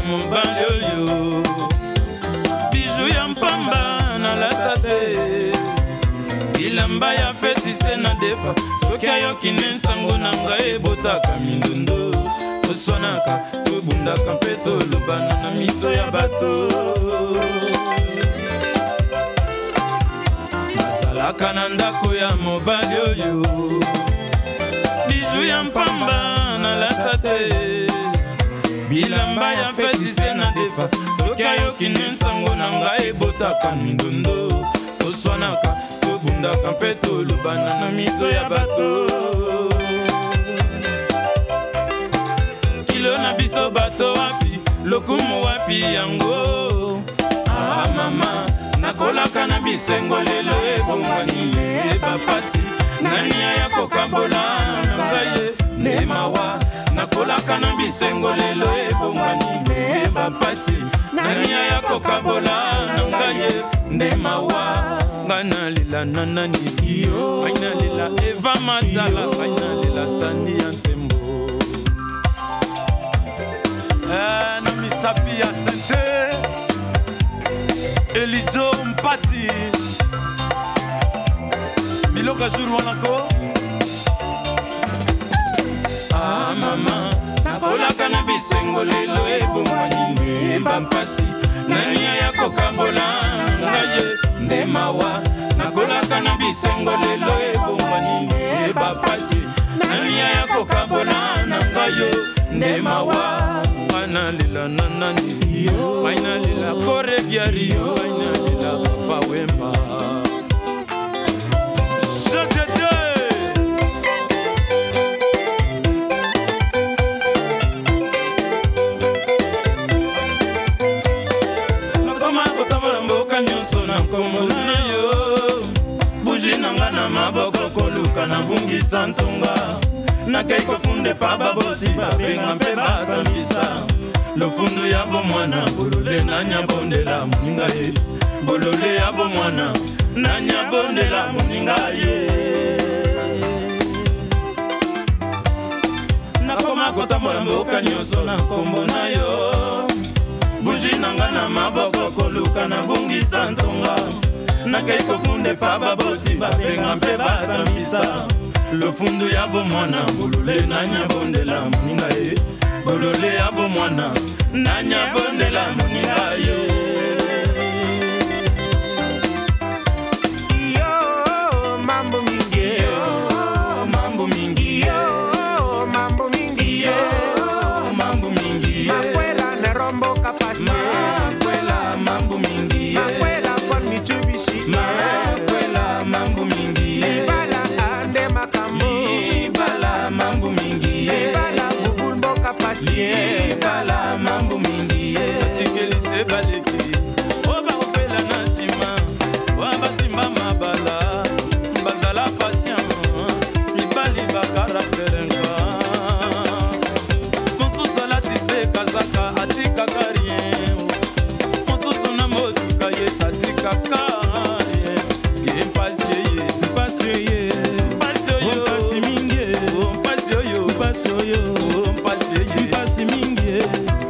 mobali oyo biju ya mpamba nalata te bilamba ya fetise na defa soki ayoki ne nsango na ngai ebotaka mindundo toswanaka tobundaka mpe tolobana na miso ya bato nazalaka na ndako ya mobali oyo biju ya mpamba nalata te bilamba ya fetise na defa soki ayoki ne nsango na ngai ebotaka mindundo toswanaka tobundaka mpe tolobana na miso ya bato kilo na biso bato wapi lokumu wapi yango mama nakolaka na bisengo lelo ebongwani ebapasi nani aya kokabola na ngai ne mawa nakolaka na bisengo lelo ebongwani ebapasi nani aya kokabola na ngai ne mawa ngana lila nanani iyo aina lila eva matala aina lila standi ya ntembo na misapi ya sente Elijo Mpati Miloka jour wanako mama nakolaka na bisengo lelo ebongwani ebampasi nani aya kokabola ngaye nde mawa nakolaka na bisengo lelo ebongwani ebapasi nani aya kokabola na ngayo nde mawa ana lila nanani aina lila koregiario aina lila papa wemba na maboko koluka na bungisa ntunga nakei kofunde pa baboti babenga mpe basambisa lofundu ya bomwana bolole nanyabondela moninga ye bolole ya bomwana nanyabondela moninga ye nakoma kotambola mboka nyonso na nkombo na yo buji nanga na maboko koluka na bungisa ntunga nakei kofunde pa baboti babenga mpe basambisa lofundu ya bomwana bolole nanyabondela moninga ye bolole ya bomwana nanyabondela moninga ye mambo mingi mambo mingi mambo mingi mambo mingi makwela na rombo kapasi makwela mambo mingi makwela kwa michubishi makwela mambo mingi ibala ande makambo ibala mambo mingi ibala bubulbo kapasi ibala mambo mingi tikelise baleki oba opela na sima oba simba mabala bazala patient ibali bakara terenga mosusu alatise kazaka atika karien mosusu na motuka ye atika karien ye mpasi ye mpasi ye mpasi oyo mpasi mingi mpasi oyo mpasi oyo mpasi ye mpasi mingi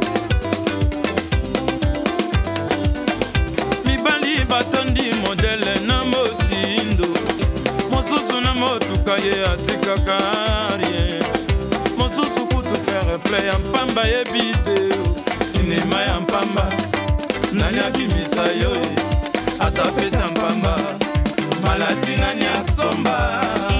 mibali batondi modele na motindo mosusu na motuka ye atika karien mosusu kutu faire play ya mpamba ye video sinema ya mpamba nani akimisa yo ata pesa mpamba malasi nani asomba